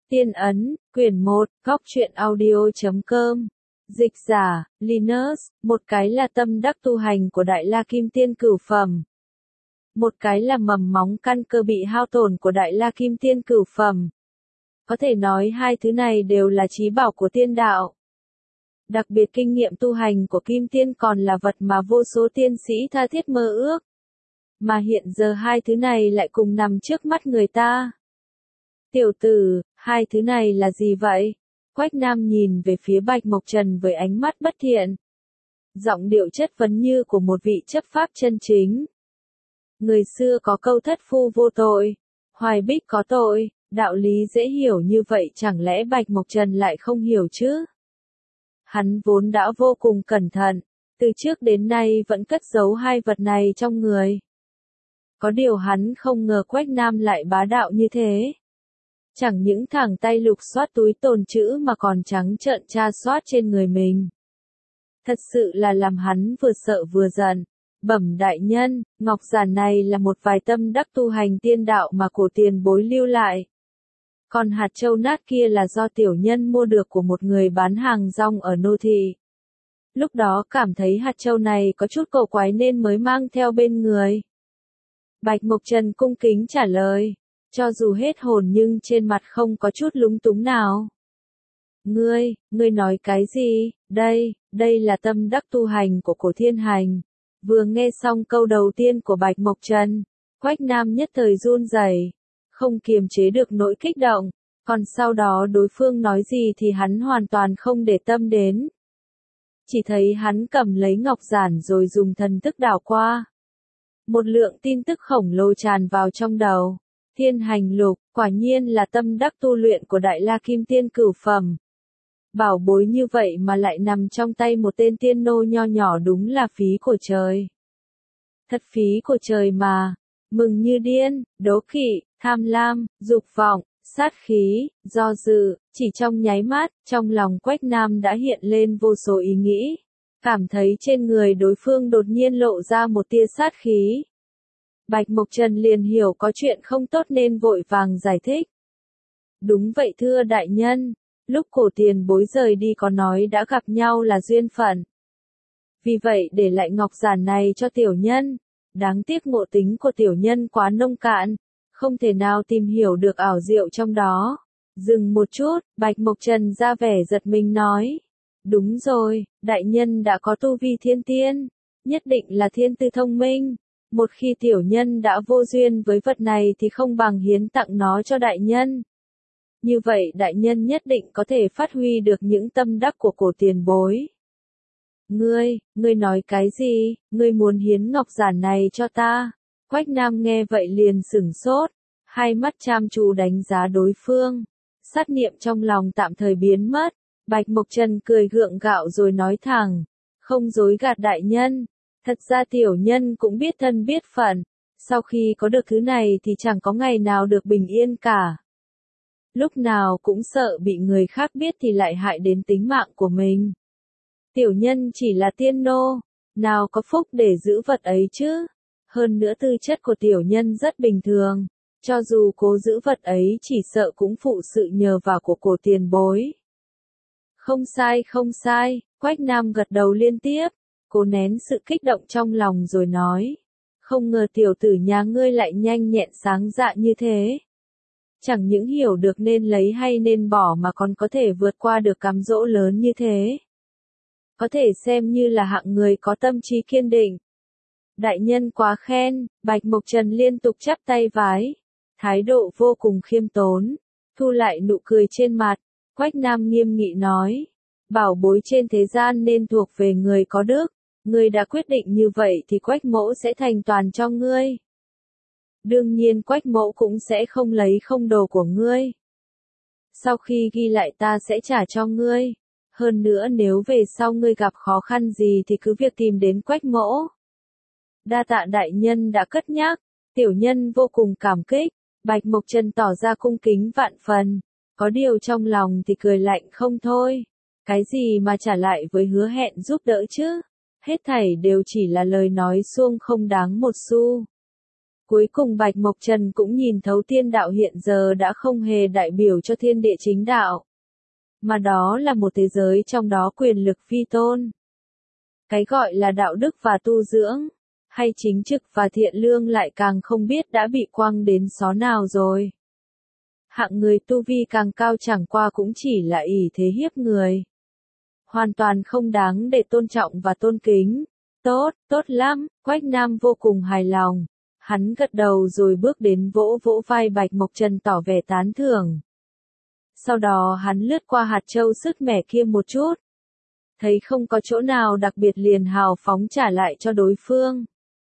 Tiên ấn, quyển 1, góc truyện audio.com. Dịch giả, Linus, một cái là tâm đắc tu hành của Đại La Kim Tiên cửu phẩm. Một cái là mầm móng căn cơ bị hao tổn của Đại La Kim Tiên cửu phẩm. Có thể nói hai thứ này đều là chí bảo của tiên đạo. Đặc biệt kinh nghiệm tu hành của Kim Tiên còn là vật mà vô số tiên sĩ tha thiết mơ ước. Mà hiện giờ hai thứ này lại cùng nằm trước mắt người ta. Tiểu tử, hai thứ này là gì vậy? Quách Nam nhìn về phía Bạch Mộc Trần với ánh mắt bất thiện. Giọng điệu chất vấn như của một vị chấp pháp chân chính. Người xưa có câu thất phu vô tội, hoài bích có tội, đạo lý dễ hiểu như vậy chẳng lẽ Bạch Mộc Trần lại không hiểu chứ? Hắn vốn đã vô cùng cẩn thận, từ trước đến nay vẫn cất giấu hai vật này trong người. Có điều hắn không ngờ Quách Nam lại bá đạo như thế. Chẳng những thẳng tay lục soát túi tồn trữ mà còn trắng trợn tra soát trên người mình. Thật sự là làm hắn vừa sợ vừa giận. Bẩm đại nhân, ngọc giản này là một vài tâm đắc tu hành tiên đạo mà cổ tiền bối lưu lại. Còn hạt châu nát kia là do tiểu nhân mua được của một người bán hàng rong ở nô thị. Lúc đó cảm thấy hạt châu này có chút cổ quái nên mới mang theo bên người. Bạch Mộc Trần cung kính trả lời. Cho dù hết hồn nhưng trên mặt không có chút lúng túng nào. Ngươi nói cái gì? Đây là tâm đắc tu hành của cổ thiên hành. Vừa nghe xong câu đầu tiên của Bạch Mộc Trần, Quách Nam nhất thời run rẩy, không kiềm chế được nỗi kích động, còn sau đó đối phương nói gì thì hắn hoàn toàn không để tâm đến. Chỉ thấy hắn cầm lấy ngọc giản rồi dùng thần thức đảo qua. Một lượng tin tức khổng lồ tràn vào trong đầu. Thiên hành lục, quả nhiên là tâm đắc tu luyện của Đại La Kim Tiên cửu phẩm. Bảo bối như vậy mà lại nằm trong tay một tên tiên nô nho nhỏ đúng là phí của trời. Thật phí của trời mà. Mừng như điên, đố kỵ, tham lam, dục vọng, sát khí, do dự, chỉ trong nháy mắt, trong lòng Quách Nam đã hiện lên vô số ý nghĩ. Cảm thấy trên người đối phương đột nhiên lộ ra một tia sát khí. Bạch Mộc Trần liền hiểu có chuyện không tốt nên vội vàng giải thích. Đúng vậy thưa đại nhân, lúc cổ tiền bối rời đi có nói đã gặp nhau là duyên phận. Vì vậy để lại ngọc giản này cho tiểu nhân. Đáng tiếc ngộ tính của tiểu nhân quá nông cạn, không thể nào tìm hiểu được ảo diệu trong đó. Dừng một chút, Bạch Mộc Trần ra vẻ giật mình nói. Đúng rồi, đại nhân đã có tu vi thiên tiên, nhất định là thiên tư thông minh. Một khi tiểu nhân đã vô duyên với vật này thì không bằng hiến tặng nó cho đại nhân. Như vậy đại nhân nhất định có thể phát huy được những tâm đắc của cổ tiền bối. Ngươi nói cái gì? Ngươi muốn hiến ngọc giản này cho ta? Quách Nam nghe vậy liền sửng sốt, hai mắt chăm chú đánh giá đối phương. Sát niệm trong lòng tạm thời biến mất. Bạch Mộc Trần cười gượng gạo rồi nói thẳng, không dối gạt đại nhân. Thật ra tiểu nhân cũng biết thân biết phận, sau khi có được thứ này thì chẳng có ngày nào được bình yên cả. Lúc nào cũng sợ bị người khác biết thì lại hại đến tính mạng của mình. Tiểu nhân chỉ là tiên nô, nào có phúc để giữ vật ấy chứ. Hơn nữa tư chất của tiểu nhân rất bình thường, cho dù cố giữ vật ấy chỉ sợ cũng phụ sự nhờ vào của cổ tiền bối. Không sai, Quách Nam gật đầu liên tiếp. Cố nén sự kích động trong lòng rồi nói. Không ngờ tiểu tử nhà ngươi lại nhanh nhẹn sáng dạ như thế. Chẳng những hiểu được nên lấy hay nên bỏ mà còn có thể vượt qua được cám dỗ lớn như thế. Có thể xem như là hạng người có tâm trí kiên định. Đại nhân quá khen, Bạch Mộc Trần liên tục chắp tay vái. Thái độ vô cùng khiêm tốn. Thu lại nụ cười trên mặt, Quách Nam nghiêm nghị nói. Bảo bối trên thế gian nên thuộc về người có đức. Ngươi đã quyết định như vậy thì Quách mỗ sẽ thành toàn cho ngươi. Đương nhiên Quách mỗ cũng sẽ không lấy không đồ của ngươi. Sau khi ghi lại ta sẽ trả cho ngươi. Hơn nữa nếu về sau ngươi gặp khó khăn gì thì cứ việc tìm đến Quách mỗ. Đa tạ đại nhân đã cất nhắc, tiểu nhân vô cùng cảm kích. Bạch Mộc Trần tỏ ra cung kính vạn phần. Có điều trong lòng thì cười lạnh không thôi. Cái gì mà trả lại với hứa hẹn giúp đỡ chứ? Hết thảy đều chỉ là lời nói suông không đáng một xu. Cuối cùng Bạch Mộc Trần cũng nhìn thấu thiên đạo hiện giờ đã không hề đại biểu cho thiên địa chính đạo, mà đó là một thế giới trong đó quyền lực phi tôn. Cái gọi là đạo đức và tu dưỡng, hay chính trực và thiện lương lại càng không biết đã bị quăng đến xó nào rồi. Hạng người tu vi càng cao chẳng qua cũng chỉ là ỷ thế hiếp người. Hoàn toàn không đáng để tôn trọng và tôn kính. Tốt, tốt lắm, Quách Nam vô cùng hài lòng. Hắn gật đầu rồi bước đến vỗ vỗ vai Bạch Mộc Trần tỏ vẻ tán thưởng. Sau đó hắn lướt qua hạt châu sứt mẻ kia một chút. Thấy không có chỗ nào đặc biệt liền hào phóng trả lại cho đối phương.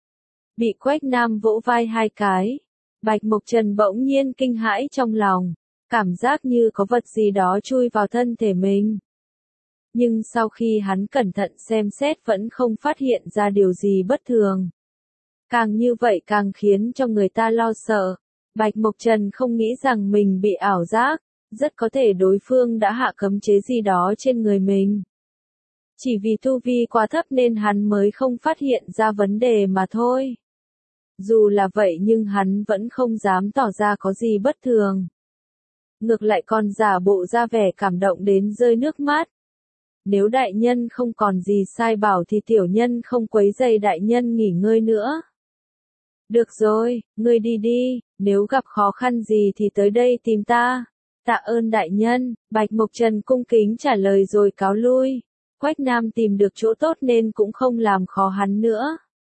Bị Quách Nam vỗ vai 2 cái. Bạch Mộc Trần bỗng nhiên kinh hãi trong lòng. Cảm giác như có vật gì đó chui vào thân thể mình. Nhưng sau khi hắn cẩn thận xem xét vẫn không phát hiện ra điều gì bất thường. Càng như vậy càng khiến cho người ta lo sợ. Bạch Mộc Trần không nghĩ rằng mình bị ảo giác, rất có thể đối phương đã hạ cấm chế gì đó trên người mình. Chỉ vì tu vi quá thấp nên hắn mới không phát hiện ra vấn đề mà thôi. Dù là vậy nhưng hắn vẫn không dám tỏ ra có gì bất thường. Ngược lại còn giả bộ ra vẻ cảm động đến rơi nước mắt. Nếu đại nhân không còn gì sai bảo thì tiểu nhân không quấy rầy đại nhân nghỉ ngơi nữa. Được rồi, ngươi đi đi, nếu gặp khó khăn gì thì tới đây tìm ta. Tạ ơn đại nhân, Bạch Mộc Trần cung kính trả lời rồi cáo lui. Quách Nam tìm được chỗ tốt nên cũng không làm khó hắn nữa.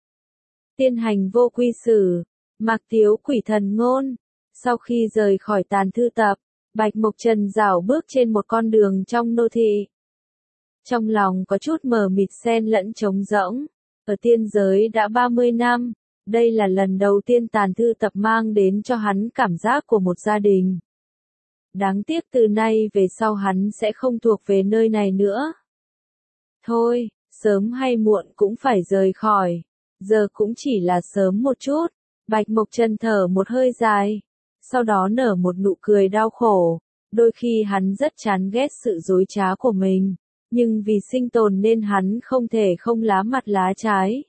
Tiên hành vô quy xử, Mạc Tiếu quỷ thần ngôn. Sau khi rời khỏi tàn thư tập, Bạch Mộc Trần dạo bước trên một con đường trong nô thị. Trong lòng có chút mờ mịt xen lẫn trống rỗng. Ở tiên giới đã 30 năm, đây là lần đầu tiên tàn thư tập mang đến cho hắn cảm giác của một gia đình. Đáng tiếc từ nay về sau hắn sẽ không thuộc về nơi này nữa. Thôi, sớm hay muộn cũng phải rời khỏi. Giờ cũng chỉ là sớm một chút. Bạch Mộc Trần thở một hơi dài. Sau đó nở một nụ cười đau khổ. Đôi khi hắn rất chán ghét sự dối trá của mình. Nhưng vì sinh tồn nên hắn không thể không lá mặt lá trái.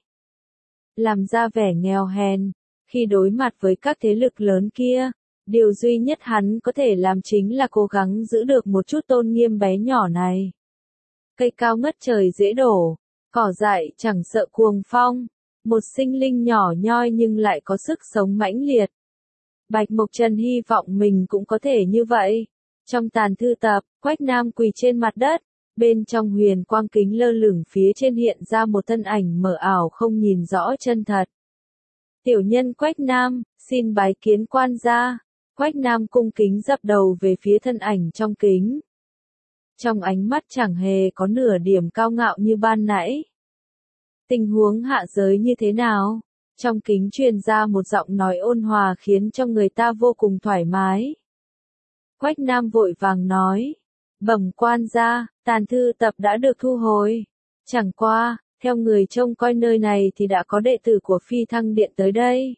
Làm ra vẻ nghèo hèn. Khi đối mặt với các thế lực lớn kia, điều duy nhất hắn có thể làm chính là cố gắng giữ được một chút tôn nghiêm bé nhỏ này. Cây cao ngất trời dễ đổ, cỏ dại chẳng sợ cuồng phong, một sinh linh nhỏ nhoi nhưng lại có sức sống mãnh liệt. Bạch Mộc Trần hy vọng mình cũng có thể như vậy. Trong tàn thư tập, Quách Nam quỳ trên mặt đất, bên trong huyền quang kính lơ lửng phía trên hiện ra một thân ảnh mờ ảo không nhìn rõ chân thật. Tiểu nhân Quách Nam, xin bái kiến quan gia. Quách Nam cung kính dập đầu về phía thân ảnh trong kính. Trong ánh mắt chẳng hề có nửa điểm cao ngạo như ban nãy. Tình huống hạ giới như thế nào? Trong kính truyền ra một giọng nói ôn hòa khiến cho người ta vô cùng thoải mái. Quách Nam vội vàng nói. Bẩm quan gia, tàn thư tập đã được thu hồi. Chẳng qua, theo người trông coi nơi này thì đã có đệ tử của Phi Thăng Điện tới đây.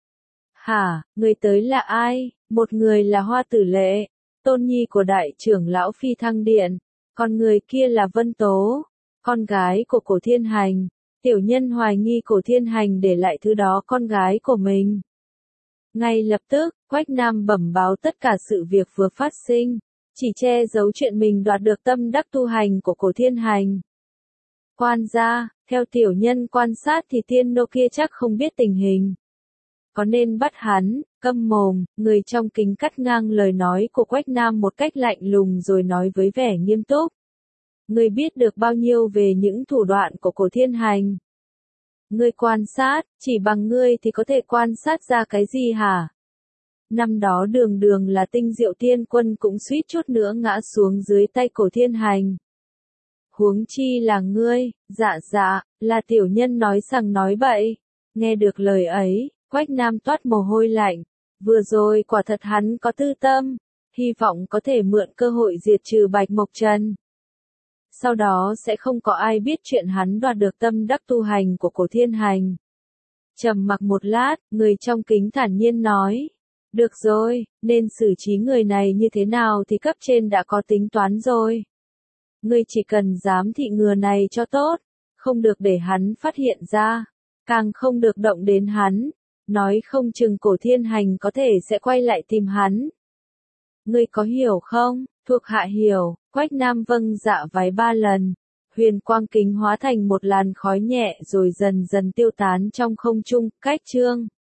Hả, người tới là ai? Một người là Hoa Tử Lệ, tôn nhi của đại trưởng lão Phi Thăng Điện, còn người kia là Vân Tố, con gái của Cổ Thiên Hành. Tiểu nhân hoài nghi Cổ Thiên Hành để lại thứ đó con gái của mình. Ngay lập tức, Quách Nam bẩm báo tất cả sự việc vừa phát sinh, chỉ che giấu chuyện mình đoạt được tâm đắc tu hành của Cổ Thiên Hành. Quan gia, theo tiểu nhân quan sát thì tiên nô kia chắc không biết tình hình. Có nên bắt hắn? Câm mồm, người trong kính cắt ngang lời nói của Quách Nam một cách lạnh lùng rồi nói với vẻ nghiêm túc. Ngươi biết được bao nhiêu về những thủ đoạn của Cổ Thiên Hành? Ngươi quan sát, chỉ bằng ngươi thì có thể quan sát ra cái gì hả? Năm đó Đường Đường là Tinh Diệu Tiên Quân cũng suýt chút nữa ngã xuống dưới tay Cổ Thiên Hành. Huống chi là ngươi, dạ, là tiểu nhân nói sằng nói bậy. Nghe được lời ấy, Quách Nam toát mồ hôi lạnh. Vừa rồi quả thật hắn có tư tâm, hy vọng có thể mượn cơ hội diệt trừ Bạch Mộc Trần. Sau đó sẽ không có ai biết chuyện hắn đoạt được tâm đắc tu hành của Cổ Thiên Hành. Trầm mặc một lát, người trong kính thản nhiên nói. Được rồi, nên xử trí người này như thế nào thì cấp trên đã có tính toán rồi. Ngươi chỉ cần giám thị ngừa này cho tốt, không được để hắn phát hiện ra, càng không được động đến hắn. nói không chừng Cổ Thiên Hành có thể sẽ quay lại tìm hắn. Ngươi có hiểu không? Thuộc hạ hiểu, Quách Nam vâng dạ vái 3 lần. Huyền quang kính hóa thành một làn khói nhẹ rồi dần dần tiêu tán trong không trung, cách chương.